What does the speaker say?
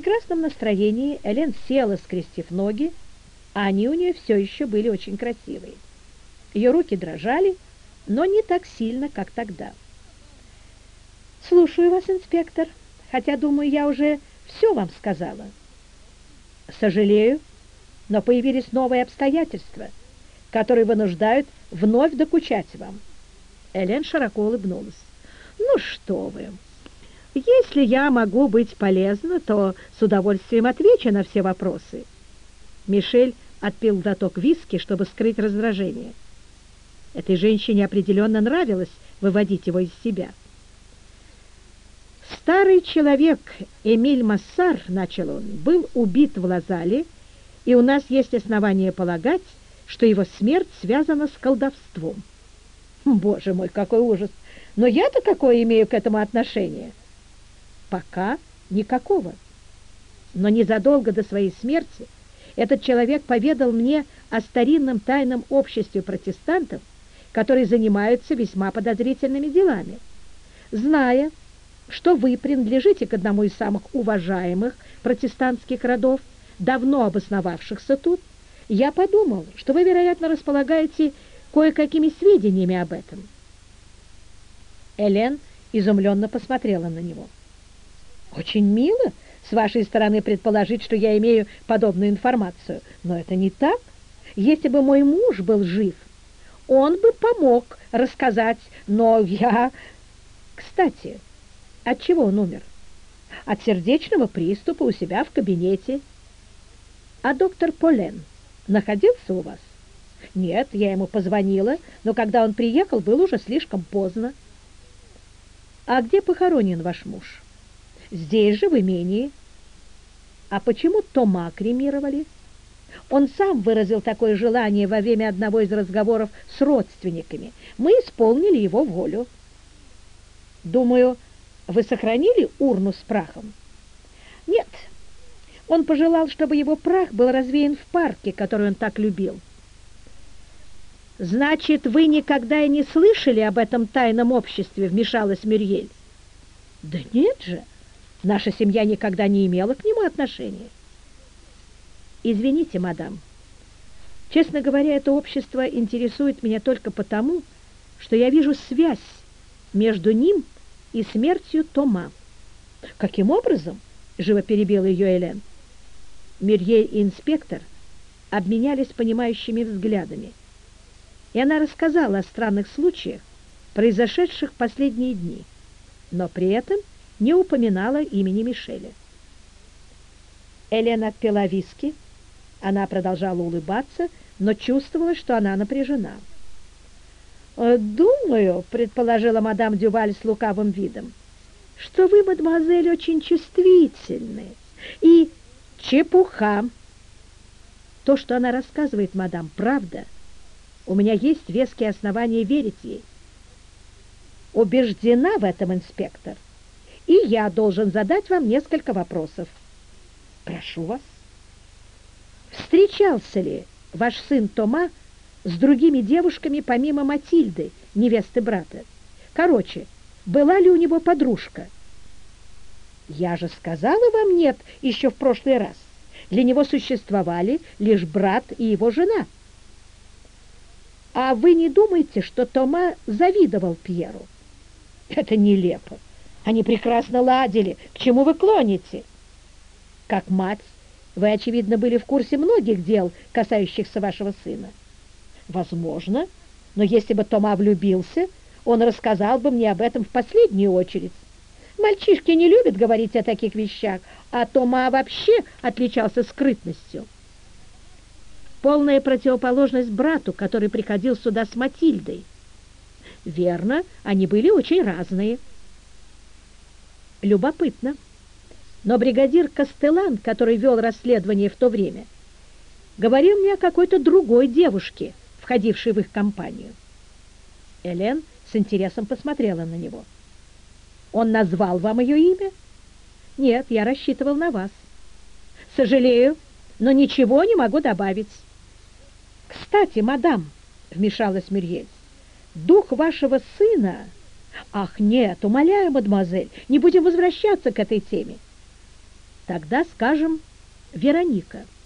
прекрасном настроении Элен села, скрестив ноги, а они у нее все еще были очень красивые. Ее руки дрожали, но не так сильно, как тогда. «Слушаю вас, инспектор, хотя, думаю, я уже все вам сказала». «Сожалею, но появились новые обстоятельства, которые вынуждают вновь докучать вам». Элен широко улыбнулась. «Ну что вы! Если я могу быть полезна, то с удовольствием отвечу на все вопросы». Мишель отпил глоток виски, чтобы скрыть раздражение. Этой женщине определенно нравилось выводить его из себя. «Старый человек Эмиль Массар, — начал он, — был убит в Лазале, и у нас есть основания полагать, что его смерть связана с колдовством». «Боже мой, какой ужас! Но я-то какое имею к этому отношение?» «Пока никакого. Но незадолго до своей смерти этот человек поведал мне о старинном тайном обществе протестантов, которые занимаются весьма подозрительными делами. Зная, что вы принадлежите к одному из самых уважаемых протестантских родов, давно обосновавшихся тут, я подумал, что вы, вероятно, располагаете кое-какими сведениями об этом». Элен изумленно посмотрела на него. «Очень мило с вашей стороны предположить, что я имею подобную информацию, но это не так. Если бы мой муж был жив, он бы помог рассказать, но я... Кстати, от чего он умер? От сердечного приступа у себя в кабинете. А доктор Полен находился у вас? Нет, я ему позвонила, но когда он приехал, было уже слишком поздно. А где похоронен ваш муж? Здесь же, в имении. А почему Тома кремировали? Он сам выразил такое желание во время одного из разговоров с родственниками. Мы исполнили его волю. Думаю, вы сохранили урну с прахом? Нет. Он пожелал, чтобы его прах был развеян в парке, который он так любил. Значит, вы никогда и не слышали об этом тайном обществе, вмешалась Мюрьель. Да нет же, наша семья никогда не имела к нему отношения. Извините, мадам. Честно говоря, это общество интересует меня только потому, что я вижу связь между ним и смертью Тома. Каким образом? Живо перебила ее Элен. Мюрьель и инспектор обменялись понимающими взглядами, и она рассказала о странных случаях, произошедших в последние дни, но при этом не упоминала имени Мишеля. Элен отпила виски. Она продолжала улыбаться, но чувствовала, что она напряжена. «Думаю, — предположила мадам Дюваль с лукавым видом, — что вы, мадемуазель, очень чувствительны. И чепуха! То, что она рассказывает, мадам, правда. У меня есть веские основания верить ей. Убеждена в этом, инспектор, и я должен задать вам несколько вопросов. Прошу вас. Встречался ли ваш сын Тома с другими девушками, помимо Матильды, невесты брата? Короче, была ли у него подружка? Я же сказала вам нет еще в прошлый раз. Для него существовали лишь брат и его жена. А вы не думаете, что Тома завидовал Пьеру? Это нелепо. Они прекрасно ладили. К чему вы клоните? Как мать, вы, очевидно, были в курсе многих дел, касающихся вашего сына. Возможно, но если бы Тома влюбился, он рассказал бы мне об этом в последнюю очередь. Мальчишки не любят говорить о таких вещах, а Тома вообще отличался скрытностью. Полная противоположность брату, который приходил сюда с Матильдой. Верно, они были очень разные. Любопытно. Но бригадир Кастелан, который вел расследование в то время, говорил мне о какой-то другой девушке, входившей в их компанию. Элен с интересом посмотрела на него. Он назвал вам ее имя? Нет, я рассчитывал на вас. Сожалею, но ничего не могу добавить. Кстати, мадам, вмешалась Мюрьель, дух вашего сына... Ах, нет, умоляю, мадемуазель, не будем возвращаться к этой теме. Тогда скажем Вероника.